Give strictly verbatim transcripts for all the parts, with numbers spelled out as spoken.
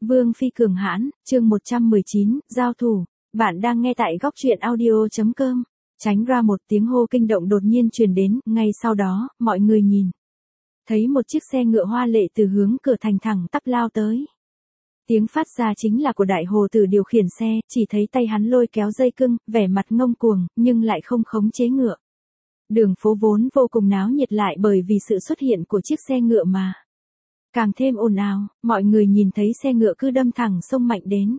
Vương phi cường hãn, chương một trăm mười chín, giao thủ. Bạn đang nghe tại góc truyện audio.com. Tránh ra một tiếng hô kinh động đột nhiên truyền đến, ngay sau đó, mọi người nhìn. Thấy một chiếc xe ngựa hoa lệ từ hướng cửa thành thẳng tắp lao tới. Tiếng phát ra chính là của đại hồ tử điều khiển xe, chỉ thấy tay hắn lôi kéo dây cưng, vẻ mặt ngông cuồng, nhưng lại không khống chế ngựa. Đường phố vốn vô cùng náo nhiệt lại bởi vì sự xuất hiện của chiếc xe ngựa mà. Càng thêm ồn ào, mọi người nhìn thấy xe ngựa cứ đâm thẳng xông mạnh đến.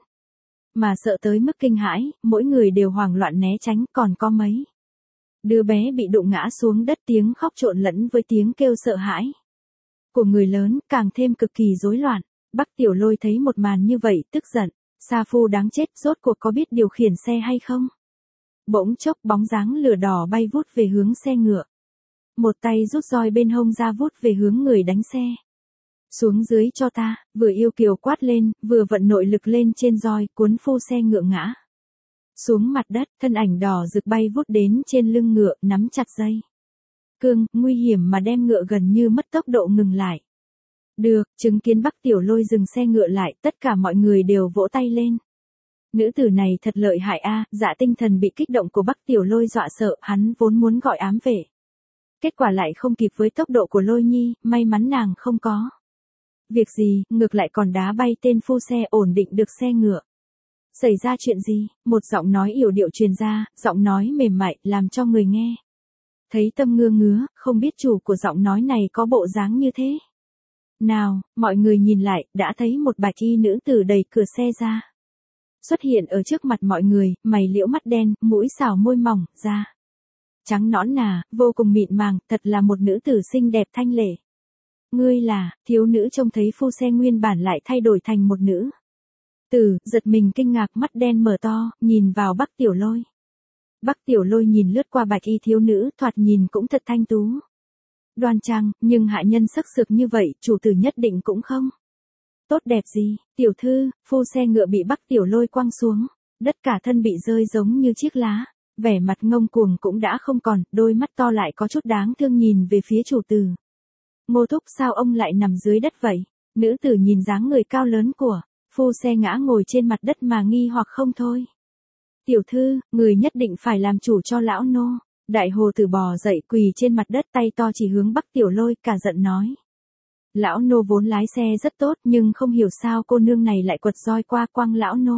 Mà sợ tới mức kinh hãi, mỗi người đều hoảng loạn né tránh, còn có mấy đứa bé bị đụng ngã xuống đất, tiếng khóc trộn lẫn với tiếng kêu sợ hãi của người lớn, càng thêm cực kỳ rối loạn. Bắc Tiểu Lôi thấy một màn như vậy, tức giận, sa phu đáng chết, rốt cuộc có biết điều khiển xe hay không? Bỗng chốc bóng dáng lửa đỏ bay vút về hướng xe ngựa. Một tay rút roi bên hông ra vút về hướng người đánh xe. Xuống dưới cho ta, vừa yêu kiều quát lên, vừa vận nội lực lên trên roi, cuốn phu xe ngựa ngã xuống mặt đất, thân ảnh đỏ rực bay vút đến trên lưng ngựa, nắm chặt dây cương, nguy hiểm mà đem ngựa gần như mất tốc độ ngừng lại. Được, chứng kiến Bắc Tiểu Lôi dừng xe ngựa lại, tất cả mọi người đều vỗ tay lên. Nữ tử này thật lợi hại a, dạ tinh thần bị kích động của Bắc Tiểu Lôi dọa sợ, hắn vốn muốn gọi ám vệ. Kết quả lại không kịp với tốc độ của Lôi Nhi, may mắn nàng không có việc gì, ngược lại còn đá bay tên phu xe, ổn định được xe ngựa. Xảy ra chuyện gì? Một giọng nói yểu điệu truyền ra, giọng nói mềm mại, làm cho người nghe thấy tâm ngưa ngứa, không biết chủ của giọng nói này có bộ dáng như thế nào. Mọi người nhìn lại, đã thấy một bạch y nữ tử đẩy cửa xe ra, xuất hiện ở trước mặt mọi người, mày liễu mắt đen, mũi xảo môi mỏng, da trắng nõn nà, vô cùng mịn màng, thật là một nữ tử xinh đẹp thanh lệ. Ngươi là? Thiếu nữ trông thấy phu xe nguyên bản lại thay đổi thành một nữ tử, giật mình kinh ngạc, mắt đen mở to, nhìn vào Bắc Tiểu Lôi. Bắc Tiểu Lôi nhìn lướt qua bạch y thiếu nữ, thoạt nhìn cũng thật thanh tú, đoan trang, nhưng hạ nhân sắc sược như vậy, chủ tử nhất định cũng không tốt đẹp gì. Tiểu thư, phu xe ngựa bị Bắc Tiểu Lôi quăng xuống, đất cả thân bị rơi giống như chiếc lá, vẻ mặt ngông cuồng cũng đã không còn, đôi mắt to lại có chút đáng thương nhìn về phía chủ tử. Ngô thúc, sao ông lại nằm dưới đất vậy? Nữ tử nhìn dáng người cao lớn của phu xe ngã ngồi trên mặt đất mà nghi hoặc không thôi. Tiểu thư, người nhất định phải làm chủ cho lão nô. Đại hồ tử bò dậy quỳ trên mặt đất, tay to chỉ hướng Bắc Tiểu Lôi, cả giận nói. Lão nô vốn lái xe rất tốt, nhưng không hiểu sao cô nương này lại quật roi qua quăng lão nô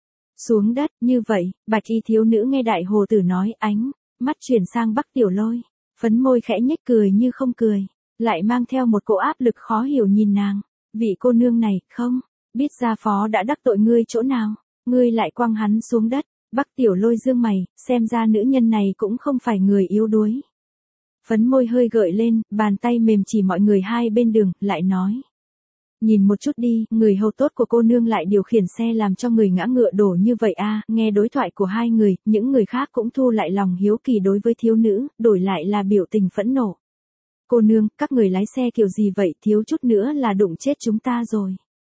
xuống đất. Như vậy, bạch y thiếu nữ nghe đại hồ tử nói, ánh mắt chuyển sang Bắc Tiểu Lôi, phấn môi khẽ nhếch cười như không cười, lại mang theo một cỗ áp lực khó hiểu nhìn nàng. Vị cô nương này, không biết gia phó đã đắc tội ngươi chỗ nào, ngươi lại quăng hắn xuống đất. Bắc Tiểu Lôi dương mày, xem ra nữ nhân này cũng không phải người yếu đuối. Phấn môi hơi gợi lên, bàn tay mềm chỉ mọi người hai bên đường, lại nói. Nhìn một chút đi, người hầu tốt của cô nương lại điều khiển xe làm cho người ngã ngựa đổ như vậy a. Nghe đối thoại của hai người, những người khác cũng thu lại lòng hiếu kỳ đối với thiếu nữ, đổi lại là biểu tình phẫn nộ. Cô nương, các người lái xe kiểu gì vậy, thiếu chút nữa là đụng chết chúng ta rồi.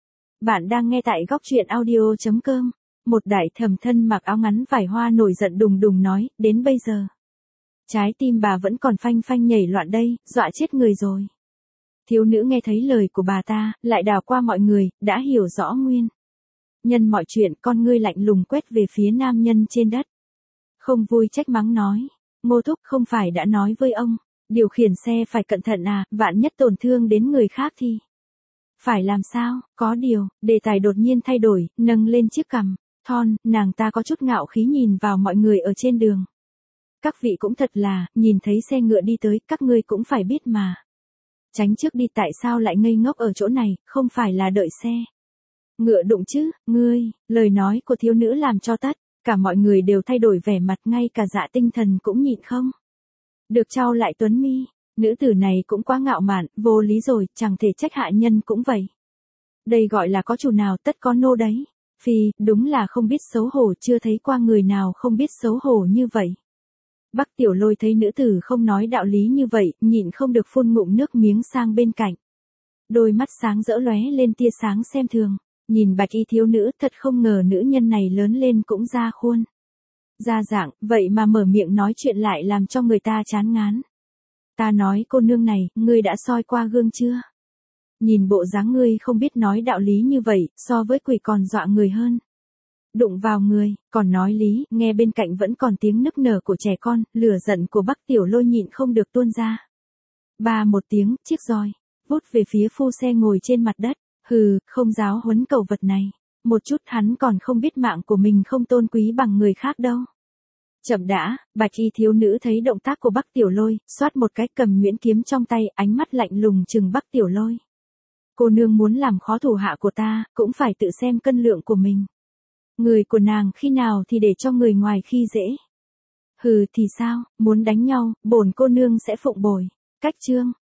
Bạn đang nghe tại góc truyện audio.com. Một đại thẩm thân mặc áo ngắn vải hoa nổi giận đùng đùng nói, đến bây giờ trái tim bà vẫn còn phanh phanh nhảy loạn đây, dọa chết người rồi. Thiếu nữ nghe thấy lời của bà ta, lại đảo qua mọi người, đã hiểu rõ nguyên nhân mọi chuyện, con ngươi lạnh lùng quét về phía nam nhân trên đất. Không vui trách mắng nói, Ngô thúc, không phải đã nói với ông, điều khiển xe phải cẩn thận à, vạn nhất tổn thương đến người khác thì phải làm sao? Có điều, đề tài đột nhiên thay đổi, nâng lên chiếc cằm thon, nàng ta có chút ngạo khí nhìn vào mọi người ở trên đường. Các vị cũng thật là, nhìn thấy xe ngựa đi tới, các ngươi cũng phải biết mà. Tránh trước đi, tại sao lại ngây ngốc ở chỗ này, không phải là đợi xe ngựa đụng chứ, ngươi. Lời nói của thiếu nữ làm cho tất cả mọi người đều thay đổi vẻ mặt, ngay cả dạ tinh thần cũng nhịn không được chau lại tuấn mi. Nữ tử này cũng quá ngạo mạn, vô lý rồi, chẳng thể trách hạ nhân cũng vậy. Đây gọi là có chủ nào tất có nô đấy. Phi, đúng là không biết xấu hổ, chưa thấy qua người nào không biết xấu hổ như vậy. Bắc Tiểu Lôi thấy nữ tử không nói đạo lý như vậy, nhịn không được phun ngụm nước miếng sang bên cạnh. Đôi mắt sáng rỡ lóe lên tia sáng xem thường, nhìn bạch y thiếu nữ, thật không ngờ nữ nhân này lớn lên cũng ra khuôn ra dạng, vậy mà mở miệng nói chuyện lại làm cho người ta chán ngán. Ta nói cô nương này, ngươi đã soi qua gương chưa? Nhìn bộ dáng ngươi không biết nói đạo lý như vậy, so với quỷ còn dọa người hơn. Đụng vào người, còn nói lý, nghe bên cạnh vẫn còn tiếng nức nở của trẻ con, lửa giận của Bắc Tiểu Lôi nhịn không được tuôn ra. Ba một tiếng, chiếc roi, vút về phía phu xe ngồi trên mặt đất, hừ, không giáo huấn cẩu vật này. Một chút hắn còn không biết mạng của mình không tôn quý bằng người khác đâu. Chậm đã, bạch y thiếu nữ thấy động tác của Bắc Tiểu Lôi, xoát một cái cầm nhuyễn kiếm trong tay, ánh mắt lạnh lùng trừng Bắc Tiểu Lôi. Cô nương muốn làm khó thủ hạ của ta, cũng phải tự xem cân lượng của mình. Người của nàng khi nào thì để cho người ngoài khi dễ. Hừ thì sao, muốn đánh nhau, bổn cô nương sẽ phụng bồi. Cách chương.